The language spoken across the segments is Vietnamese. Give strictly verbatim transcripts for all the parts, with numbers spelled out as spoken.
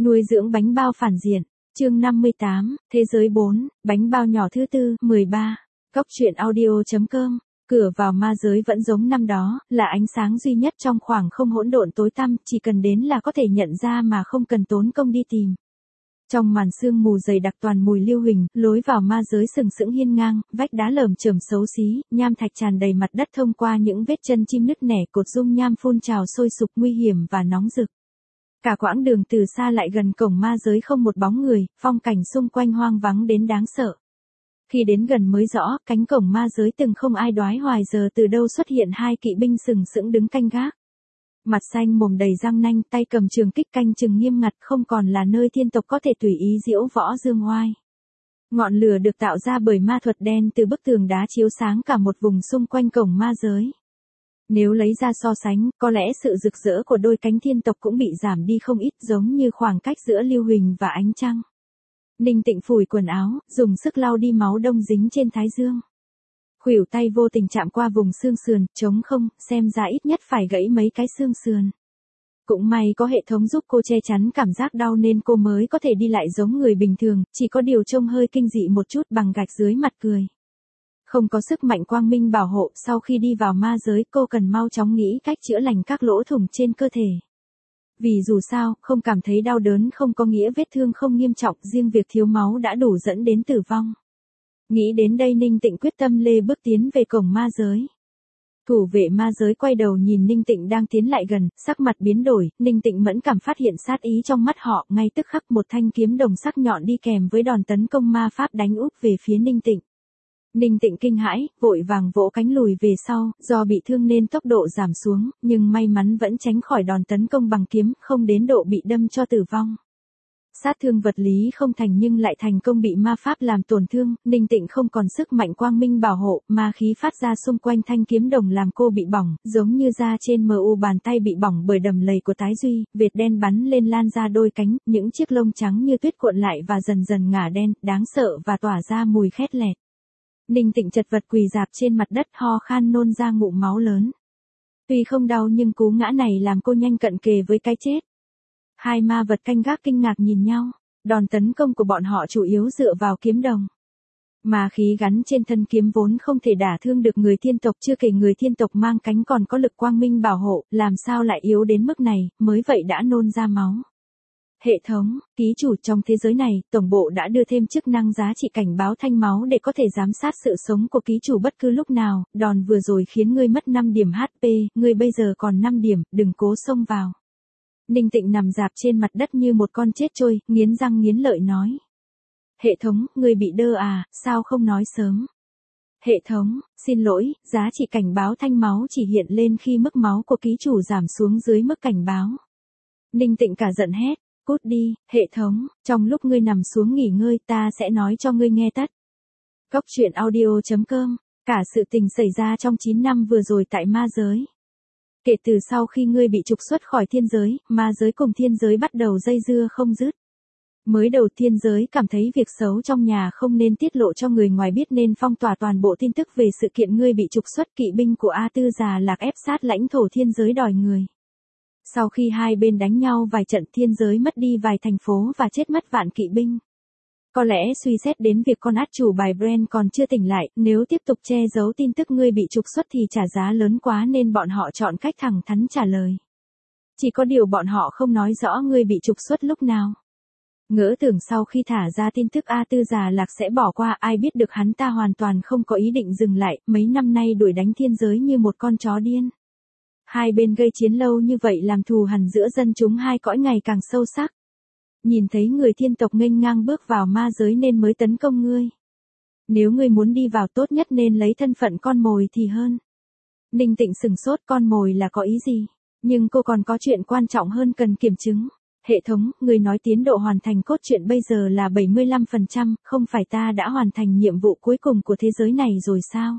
Nuôi dưỡng bánh bao phản diện. Chương năm mươi tám, Thế giới bốn, bánh bao nhỏ thứ tư, mười ba. Góc truyện audio.com. Cửa vào ma giới vẫn giống năm đó, là ánh sáng duy nhất trong khoảng không hỗn độn tối tăm, chỉ cần đến là có thể nhận ra mà không cần tốn công đi tìm. Trong màn sương mù dày đặc toàn mùi lưu huỳnh, lối vào ma giới sừng sững hiên ngang, vách đá lởm chởm xấu xí, nham thạch tràn đầy mặt đất thông qua những vết chân chim nứt nẻ, cột dung nham phun trào sôi sục nguy hiểm và nóng rực. Cả quãng đường từ xa lại gần cổng ma giới không một bóng người, phong cảnh xung quanh hoang vắng đến đáng sợ. Khi đến gần mới rõ, cánh cổng ma giới từng không ai đoái hoài giờ từ đâu xuất hiện hai kỵ binh sừng sững đứng canh gác. Mặt xanh mồm đầy răng nanh, tay cầm trường kích canh chừng nghiêm ngặt, không còn là nơi thiên tộc có thể tùy ý diễu võ dương oai. Ngọn lửa được tạo ra bởi ma thuật đen từ bức tường đá chiếu sáng cả một vùng xung quanh cổng ma giới. Nếu lấy ra so sánh, có lẽ sự rực rỡ của đôi cánh thiên tộc cũng bị giảm đi không ít, giống như khoảng cách giữa lưu huỳnh và ánh trăng. Ninh Tịnh phủi quần áo, dùng sức lau đi máu đông dính trên thái dương. Khuỷu tay vô tình chạm qua vùng xương sườn, trống không, xem ra ít nhất phải gãy mấy cái xương sườn. Cũng may có hệ thống giúp cô che chắn cảm giác đau nên cô mới có thể đi lại giống người bình thường, chỉ có điều trông hơi kinh dị một chút bằng gạch dưới mặt cười. Không có sức mạnh quang minh bảo hộ, sau khi đi vào ma giới cô cần mau chóng nghĩ cách chữa lành các lỗ thủng trên cơ thể. Vì dù sao, không cảm thấy đau đớn không có nghĩa vết thương không nghiêm trọng, riêng việc thiếu máu đã đủ dẫn đến tử vong. Nghĩ đến đây Ninh Tịnh quyết tâm lê bước tiến về cổng ma giới. Thủ vệ ma giới quay đầu nhìn Ninh Tịnh đang tiến lại gần, sắc mặt biến đổi, Ninh Tịnh mẫn cảm phát hiện sát ý trong mắt họ, ngay tức khắc một thanh kiếm đồng sắc nhọn đi kèm với đòn tấn công ma pháp đánh úp về phía Ninh Tịnh. Ninh Tịnh kinh hãi, vội vàng vỗ cánh lùi về sau, do bị thương nên tốc độ giảm xuống, nhưng may mắn vẫn tránh khỏi đòn tấn công bằng kiếm, không đến độ bị đâm cho tử vong. Sát thương vật lý không thành nhưng lại thành công bị ma pháp làm tổn thương, Ninh Tịnh không còn sức mạnh quang minh bảo hộ, ma khí phát ra xung quanh thanh kiếm đồng làm cô bị bỏng, giống như da trên mu bàn tay bị bỏng bởi đầm lầy của tái duy, vệt đen bắn lên lan ra đôi cánh, những chiếc lông trắng như tuyết cuộn lại và dần dần ngả đen, đáng sợ và tỏa ra mùi khét lẹt. Ninh Tịnh chật vật quỳ rạp trên mặt đất ho khan nôn ra ngụm máu lớn. Tuy không đau nhưng cú ngã này làm cô nhanh cận kề với cái chết. Hai ma vật canh gác kinh ngạc nhìn nhau, đòn tấn công của bọn họ chủ yếu dựa vào kiếm đồng. Ma khí gắn trên thân kiếm vốn không thể đả thương được người thiên tộc, chưa kể người thiên tộc mang cánh còn có lực quang minh bảo hộ, làm sao lại yếu đến mức này, mới vậy đã nôn ra máu. Hệ thống, ký chủ trong thế giới này, tổng bộ đã đưa thêm chức năng giá trị cảnh báo thanh máu để có thể giám sát sự sống của ký chủ bất cứ lúc nào, đòn vừa rồi khiến ngươi mất năm điểm hát pê, ngươi bây giờ còn năm điểm, đừng cố xông vào. Ninh Tịnh nằm rạp trên mặt đất như một con chết trôi, nghiến răng nghiến lợi nói. Hệ thống, ngươi bị đơ à, sao không nói sớm? Hệ thống, xin lỗi, giá trị cảnh báo thanh máu chỉ hiện lên khi mức máu của ký chủ giảm xuống dưới mức cảnh báo. Ninh Tịnh cả giận hét. Cút đi, hệ thống, trong lúc ngươi nằm xuống nghỉ ngơi ta sẽ nói cho ngươi nghe tất. Góc truyện audio.com. Cả sự tình xảy ra trong chín năm vừa rồi tại ma giới. Kể từ sau khi ngươi bị trục xuất khỏi thiên giới, ma giới cùng thiên giới bắt đầu dây dưa không dứt. Mới đầu thiên giới cảm thấy việc xấu trong nhà không nên tiết lộ cho người ngoài biết nên phong tỏa toàn bộ tin tức về sự kiện ngươi bị trục xuất, kỵ binh của A Tư Già Lạc ép sát lãnh thổ thiên giới đòi người. Sau khi hai bên đánh nhau vài trận thiên giới mất đi vài thành phố và chết mất vạn kỵ binh. Có lẽ suy xét đến việc con át chủ bài Bren còn chưa tỉnh lại, nếu tiếp tục che giấu tin tức ngươi bị trục xuất thì trả giá lớn quá nên bọn họ chọn cách thẳng thắn trả lời. Chỉ có điều bọn họ không nói rõ ngươi bị trục xuất lúc nào. Ngỡ tưởng sau khi thả ra tin tức A Tư Già Lạc sẽ bỏ qua, ai biết được hắn ta hoàn toàn không có ý định dừng lại, mấy năm nay đuổi đánh thiên giới như một con chó điên. Hai bên gây chiến lâu như vậy làm thù hằn giữa dân chúng hai cõi ngày càng sâu sắc. Nhìn thấy người thiên tộc nghênh ngang bước vào ma giới nên mới tấn công ngươi. Nếu ngươi muốn đi vào tốt nhất nên lấy thân phận con mồi thì hơn. Ninh Tịnh sừng sốt, con mồi là có ý gì? Nhưng cô còn có chuyện quan trọng hơn cần kiểm chứng. Hệ thống, ngươi nói tiến độ hoàn thành cốt truyện bây giờ là bảy mươi lăm phần trăm, không phải ta đã hoàn thành nhiệm vụ cuối cùng của thế giới này rồi sao?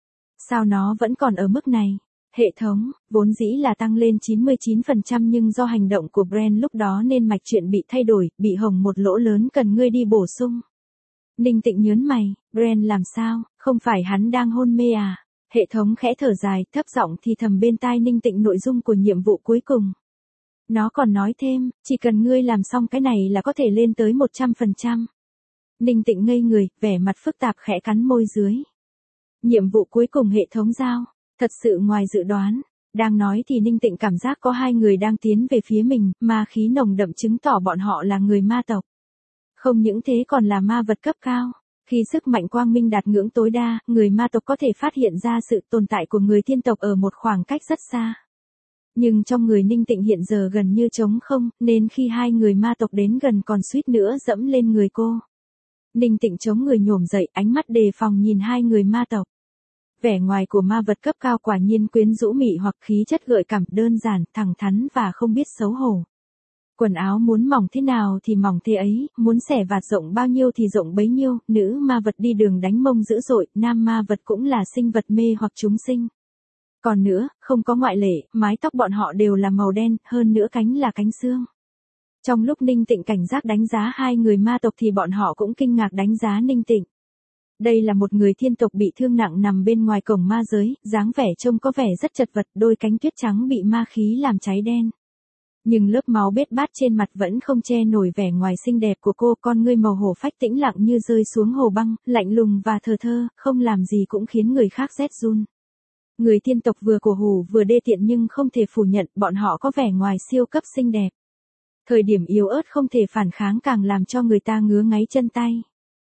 Sao nó vẫn còn ở mức này? Hệ thống, vốn dĩ là tăng lên chín mươi chín phần trăm nhưng do hành động của Bren lúc đó nên mạch truyện bị thay đổi, bị hồng một lỗ lớn cần ngươi đi bổ sung. Ninh Tịnh nhớn mày, Bren làm sao, không phải hắn đang hôn mê à? Hệ thống khẽ thở dài, thấp giọng thì thầm bên tai Ninh Tịnh nội dung của nhiệm vụ cuối cùng. Nó còn nói thêm, chỉ cần ngươi làm xong cái này là có thể lên tới một trăm phần trăm. Ninh Tịnh ngây người, vẻ mặt phức tạp khẽ cắn môi dưới. Nhiệm vụ cuối cùng hệ thống giao, thật sự ngoài dự đoán. Đang nói thì Ninh Tịnh cảm giác có hai người đang tiến về phía mình, ma khí nồng đậm chứng tỏ bọn họ là người ma tộc. Không những thế còn là ma vật cấp cao. Khi sức mạnh quang minh đạt ngưỡng tối đa, người ma tộc có thể phát hiện ra sự tồn tại của người thiên tộc ở một khoảng cách rất xa. Nhưng trong người Ninh Tịnh hiện giờ gần như trống không, nên khi hai người ma tộc đến gần còn suýt nữa dẫm lên người cô. Ninh Tịnh chống người nhổm dậy, ánh mắt đề phòng nhìn hai người ma tộc. Vẻ ngoài của ma vật cấp cao quả nhiên quyến rũ mị hoặc khí chất gợi cảm, đơn giản, thẳng thắn và không biết xấu hổ. Quần áo muốn mỏng thế nào thì mỏng thế ấy, muốn xẻ vạt rộng bao nhiêu thì rộng bấy nhiêu, nữ ma vật đi đường đánh mông dữ dội, nam ma vật cũng là sinh vật mê hoặc chúng sinh. Còn nữa, không có ngoại lệ, mái tóc bọn họ đều là màu đen, hơn nữa cánh là cánh xương. Trong lúc Ninh Tịnh cảnh giác đánh giá hai người ma tộc thì bọn họ cũng kinh ngạc đánh giá Ninh Tịnh. Đây là một người thiên tộc bị thương nặng nằm bên ngoài cổng ma giới, dáng vẻ trông có vẻ rất chật vật, đôi cánh tuyết trắng bị ma khí làm cháy đen. Nhưng lớp máu bết bát trên mặt vẫn không che nổi vẻ ngoài xinh đẹp của cô, con ngươi màu hổ phách tĩnh lặng như rơi xuống hồ băng, lạnh lùng và thờ thơ, không làm gì cũng khiến người khác rét run. Người thiên tộc vừa cổ hủ vừa đê tiện nhưng không thể phủ nhận bọn họ có vẻ ngoài siêu cấp xinh đẹp. Thời điểm yếu ớt không thể phản kháng càng làm cho người ta ngứa ngáy chân tay.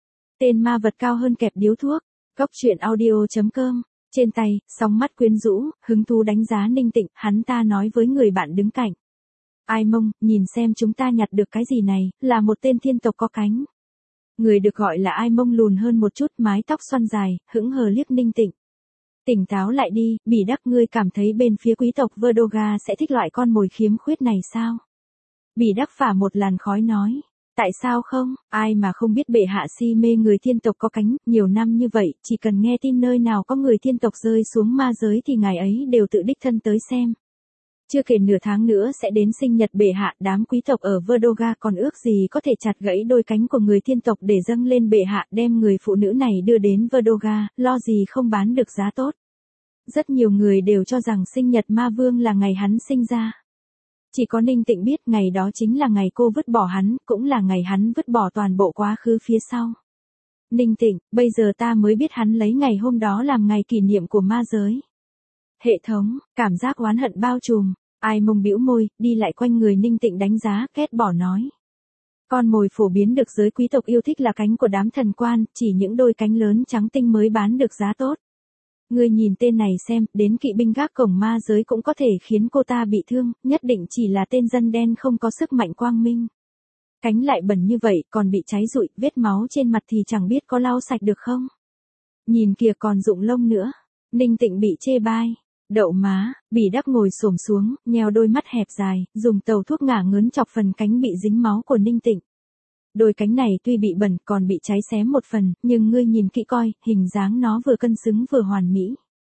Tên ma vật cao hơn kẹp điếu thuốc. Cóc truyện audio chấm com. Trên tay, sóng mắt quyến rũ, hứng thú đánh giá Ninh Tịnh, hắn ta nói với người bạn đứng cạnh. Ai mông, nhìn xem chúng ta nhặt được cái gì này, là một tên thiên tộc có cánh. Người được gọi là Ai mông lùn hơn một chút, mái tóc xoăn dài, hững hờ liếc Ninh Tịnh. Tỉnh táo lại đi, Bỉ Đắc, ngươi cảm thấy bên phía quý tộc Verdoga sẽ thích loại con mồi khiếm khuyết này sao? Bỉ Đắc phả một làn khói nói. Tại sao không, ai mà không biết bệ hạ si mê người thiên tộc có cánh, nhiều năm như vậy, chỉ cần nghe tin nơi nào có người thiên tộc rơi xuống ma giới thì ngài ấy đều tự đích thân tới xem. Chưa kể nửa tháng nữa sẽ đến sinh nhật bệ hạ, đám quý tộc ở Verdoga còn ước gì có thể chặt gãy đôi cánh của người thiên tộc để dâng lên bệ hạ, đem người phụ nữ này đưa đến Verdoga, lo gì không bán được giá tốt. Rất nhiều người đều cho rằng sinh nhật ma vương là ngày hắn sinh ra. Chỉ có Ninh Tịnh biết ngày đó chính là ngày cô vứt bỏ hắn, cũng là ngày hắn vứt bỏ toàn bộ quá khứ phía sau. Ninh Tịnh, bây giờ ta mới biết hắn lấy ngày hôm đó làm ngày kỷ niệm của ma giới. Hệ thống, cảm giác oán hận bao trùm, Ai mông bĩu môi, đi lại quanh người Ninh Tịnh đánh giá, ghét bỏ nói. Con mồi phổ biến được giới quý tộc yêu thích là cánh của đám thần quan, chỉ những đôi cánh lớn trắng tinh mới bán được giá tốt. Ngươi nhìn tên này xem, đến kỵ binh gác cổng ma giới cũng có thể khiến cô ta bị thương, nhất định chỉ là tên dân đen không có sức mạnh quang minh. Cánh lại bẩn như vậy, còn bị cháy rụi, vết máu trên mặt thì chẳng biết có lau sạch được không. Nhìn kìa còn rụng lông nữa. Ninh Tịnh bị chê bai. Đậu má, Bỉ Đắc ngồi xổm xuống, nheo đôi mắt hẹp dài, dùng tàu thuốc ngả ngớn chọc phần cánh bị dính máu của Ninh Tịnh. Đôi cánh này tuy bị bẩn còn bị cháy xém một phần, nhưng ngươi nhìn kỹ coi, hình dáng nó vừa cân xứng vừa hoàn mỹ.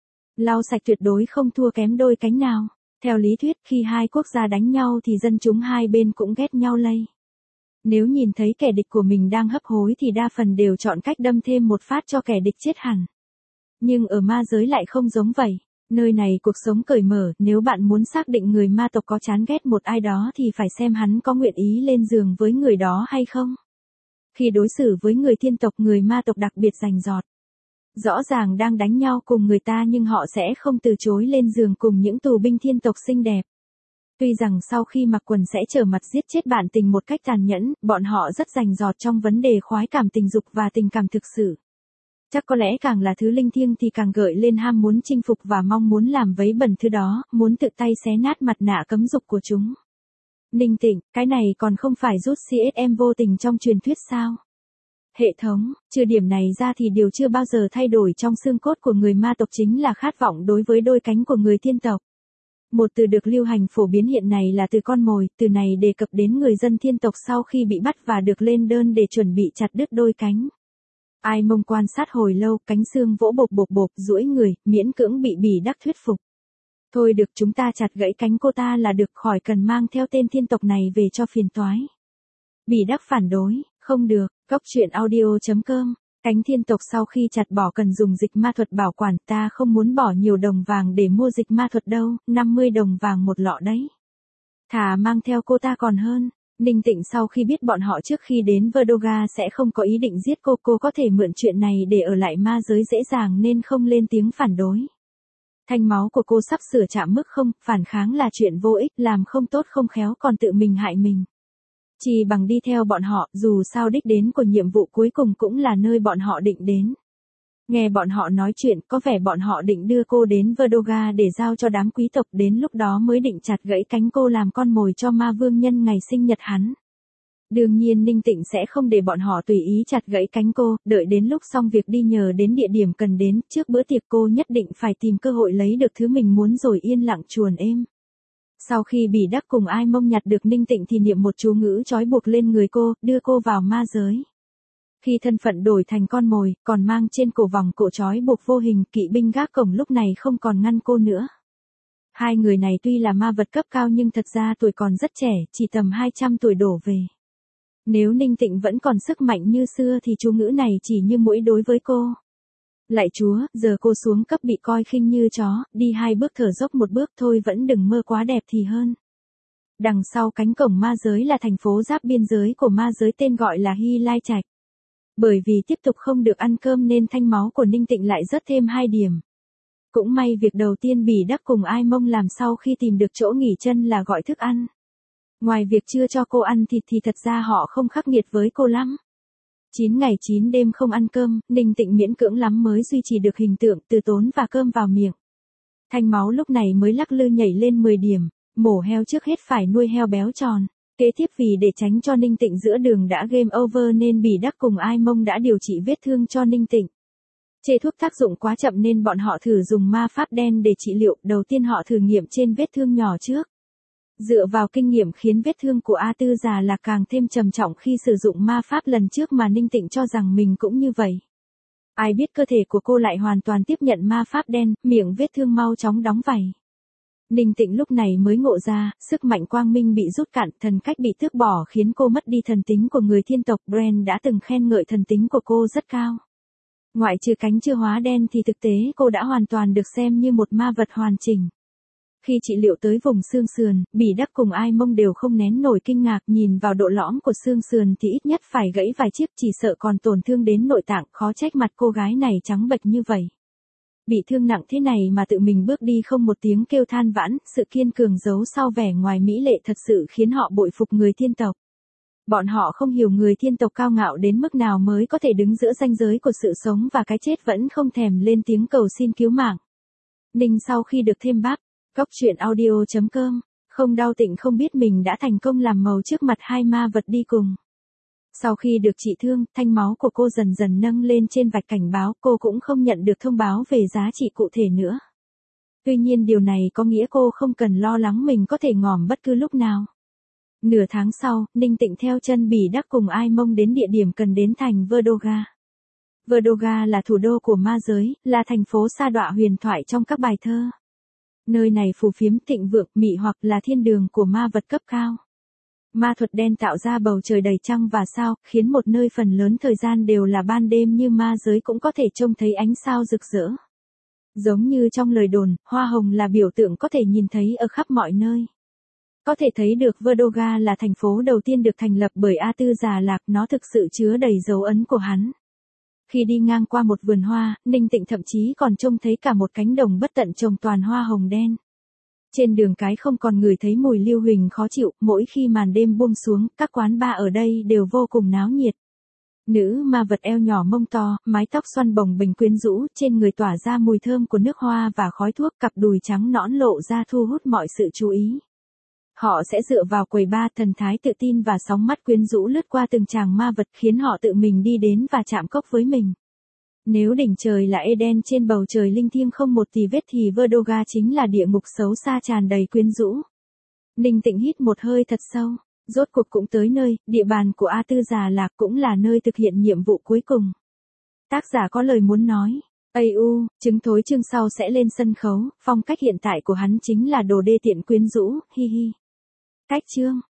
Lau sạch tuyệt đối không thua kém đôi cánh nào. Theo lý thuyết, khi hai quốc gia đánh nhau thì dân chúng hai bên cũng ghét nhau lây. Nếu nhìn thấy kẻ địch của mình đang hấp hối thì đa phần đều chọn cách đâm thêm một phát cho kẻ địch chết hẳn. Nhưng ở ma giới lại không giống vậy. Nơi này cuộc sống cởi mở, nếu bạn muốn xác định người ma tộc có chán ghét một ai đó thì phải xem hắn có nguyện ý lên giường với người đó hay không. Khi đối xử với người thiên tộc, người ma tộc đặc biệt rành rọt. Rõ ràng đang đánh nhau cùng người ta nhưng họ sẽ không từ chối lên giường cùng những tù binh thiên tộc xinh đẹp. Tuy rằng sau khi mặc quần sẽ trở mặt giết chết bạn tình một cách tàn nhẫn, bọn họ rất rành rọt trong vấn đề khoái cảm tình dục và tình cảm thực sự. Chắc có lẽ càng là thứ linh thiêng thì càng gợi lên ham muốn chinh phục và mong muốn làm vấy bẩn thứ đó, muốn tự tay xé nát mặt nạ cấm dục của chúng. Ninh Tịnh, cái này còn không phải rút xê ét em vô tình trong truyền thuyết sao? Hệ thống, trừ điểm này ra thì điều chưa bao giờ thay đổi trong xương cốt của người ma tộc chính là khát vọng đối với đôi cánh của người thiên tộc. Một từ được lưu hành phổ biến hiện này là từ con mồi, từ này đề cập đến người dân thiên tộc sau khi bị bắt và được lên đơn để chuẩn bị chặt đứt đôi cánh. Ai mông quan sát hồi lâu, cánh xương vỗ bộp bộp bộp, duỗi người, miễn cưỡng bị Bỉ Đắc thuyết phục. Thôi được, chúng ta chặt gãy cánh cô ta là được, khỏi cần mang theo tên thiên tộc này về cho phiền toái. Bỉ Đắc phản đối, không được, cóc truyện audio chấm com. Cánh thiên tộc sau khi chặt bỏ cần dùng dịch ma thuật bảo quản, ta không muốn bỏ nhiều đồng vàng để mua dịch ma thuật đâu, năm mươi đồng vàng một lọ đấy. Thà mang theo cô ta còn hơn. Ninh Tịnh sau khi biết bọn họ trước khi đến Verdoga sẽ không có ý định giết cô, cô có thể mượn chuyện này để ở lại ma giới dễ dàng nên không lên tiếng phản đối. Thanh máu của cô sắp sửa chạm mức không, phản kháng là chuyện vô ích, làm không tốt không khéo còn tự mình hại mình. Chỉ bằng đi theo bọn họ, dù sao đích đến của nhiệm vụ cuối cùng cũng là nơi bọn họ định đến. Nghe bọn họ nói chuyện, có vẻ bọn họ định đưa cô đến Verdoga để giao cho đám quý tộc, đến lúc đó mới định chặt gãy cánh cô làm con mồi cho ma vương nhân ngày sinh nhật hắn. Đương nhiên Ninh Tịnh sẽ không để bọn họ tùy ý chặt gãy cánh cô, đợi đến lúc xong việc đi nhờ đến địa điểm cần đến, trước bữa tiệc cô nhất định phải tìm cơ hội lấy được thứ mình muốn rồi yên lặng chuồn êm. Sau khi Bỉ Đắc cùng Ai Mông nhặt được Ninh Tịnh thì niệm một chú ngữ trói buộc lên người cô, đưa cô vào ma giới. Khi thân phận đổi thành con mồi, còn mang trên cổ vòng cổ trói buộc vô hình, kỵ binh gác cổng lúc này không còn ngăn cô nữa. Hai người này tuy là ma vật cấp cao nhưng thật ra tuổi còn rất trẻ, chỉ tầm hai trăm tuổi đổ về. Nếu Ninh Tịnh vẫn còn sức mạnh như xưa thì chú ngữ này chỉ như mũi đối với cô. Lạy Chúa, giờ cô xuống cấp bị coi khinh như chó, đi hai bước thở dốc một bước thôi vẫn đừng mơ quá đẹp thì hơn. Đằng sau cánh cổng ma giới là thành phố giáp biên giới của ma giới tên gọi là Hy Lai Trạch. Bởi vì tiếp tục không được ăn cơm nên thanh máu của Ninh Tịnh lại rớt thêm hai điểm. Cũng may việc đầu tiên Bỉ Đắc cùng Ai Mông làm sau khi tìm được chỗ nghỉ chân là gọi thức ăn. Ngoài việc chưa cho cô ăn thịt thì thật ra họ không khắc nghiệt với cô lắm. chín ngày chín đêm không ăn cơm, Ninh Tịnh miễn cưỡng lắm mới duy trì được hình tượng từ tốn và cơm vào miệng. Thanh máu lúc này mới lắc lư nhảy lên mười điểm, mổ heo trước hết phải nuôi heo béo tròn. Kế tiếp vì để tránh cho Ninh Tịnh giữa đường đã game over nên Bỉ Đắc cùng Ai Mông đã điều trị vết thương cho Ninh Tịnh. Chê thuốc tác dụng quá chậm nên bọn họ thử dùng ma pháp đen để trị liệu, đầu tiên họ thử nghiệm trên vết thương nhỏ trước. Dựa vào kinh nghiệm khiến vết thương của A Tư già là càng thêm trầm trọng khi sử dụng ma pháp lần trước mà Ninh Tịnh cho rằng mình cũng như vậy. Ai biết cơ thể của cô lại hoàn toàn tiếp nhận ma pháp đen, miệng vết thương mau chóng đóng vảy. Ninh Tịnh lúc này mới ngộ ra, sức mạnh quang minh bị rút cạn, thần cách bị tước bỏ khiến cô mất đi thần tính của người thiên tộc. Brand đã từng khen ngợi thần tính của cô rất cao. Ngoại trừ cánh chưa hóa đen thì thực tế cô đã hoàn toàn được xem như một ma vật hoàn chỉnh. Khi trị liệu tới vùng xương sườn, Bỉ Đắc cùng Ai Mông đều không nén nổi kinh ngạc, nhìn vào độ lõm của xương sườn thì ít nhất phải gãy vài chiếc, chỉ sợ còn tổn thương đến nội tạng, khó trách mặt cô gái này trắng bệch như vậy. Bị thương nặng thế này mà tự mình bước đi không một tiếng kêu than vãn, sự kiên cường giấu sau vẻ ngoài mỹ lệ thật sự khiến họ bội phục người thiên tộc. Bọn họ không hiểu người thiên tộc cao ngạo đến mức nào mới có thể đứng giữa ranh giới của sự sống và cái chết vẫn không thèm lên tiếng cầu xin cứu mạng. Ninh sau khi được thêm bắp, Góc truyện audio chấm com, không đau Tịnh không biết mình đã thành công làm màu trước mặt hai ma vật đi cùng. Sau khi được trị thương, thanh máu của cô dần dần nâng lên trên vạch cảnh báo, cô cũng không nhận được thông báo về giá trị cụ thể nữa. Tuy nhiên điều này có nghĩa cô không cần lo lắng mình có thể ngỏm bất cứ lúc nào. Nửa tháng sau, Ninh Tịnh theo chân Bỉ Đắc cùng Ai Mông đến địa điểm cần đến thành Verdoga. Verdoga là thủ đô của ma giới, là thành phố sa đọa huyền thoại trong các bài thơ. Nơi này phù phiếm thịnh vượng, mị hoặc là thiên đường của ma vật cấp cao. Ma thuật đen tạo ra bầu trời đầy trăng và sao, khiến một nơi phần lớn thời gian đều là ban đêm như ma giới cũng có thể trông thấy ánh sao rực rỡ. Giống như trong lời đồn, hoa hồng là biểu tượng có thể nhìn thấy ở khắp mọi nơi. Có thể thấy được Verdoga là thành phố đầu tiên được thành lập bởi A Tư Già Lạc, nó thực sự chứa đầy dấu ấn của hắn. Khi đi ngang qua một vườn hoa, Ninh Tịnh thậm chí còn trông thấy cả một cánh đồng bất tận trồng toàn hoa hồng đen. Trên đường cái không còn ngửi thấy mùi lưu huỳnh khó chịu, mỗi khi màn đêm buông xuống, các quán bar ở đây đều vô cùng náo nhiệt. Nữ ma vật eo nhỏ mông to, mái tóc xoăn bồng bềnh quyến rũ, trên người tỏa ra mùi thơm của nước hoa và khói thuốc, cặp đùi trắng nõn lộ ra thu hút mọi sự chú ý. Họ sẽ dựa vào quầy bar, thần thái tự tin và sóng mắt quyến rũ lướt qua từng chàng ma vật khiến họ tự mình đi đến và chạm cốc với mình. Nếu đỉnh trời là Eden trên bầu trời linh thiêng không một tì vết thì Verdoga chính là địa ngục xấu xa tràn đầy quyến rũ. Ninh Tịnh hít một hơi thật sâu, rốt cuộc cũng tới nơi, địa bàn của A Tư Già Lạc cũng là nơi thực hiện nhiệm vụ cuối cùng. Tác giả có lời muốn nói. ây u, trứng thối chương sau sẽ lên sân khấu, phong cách hiện tại của hắn chính là đồ đê tiện quyến rũ, hi hi. Cách chương.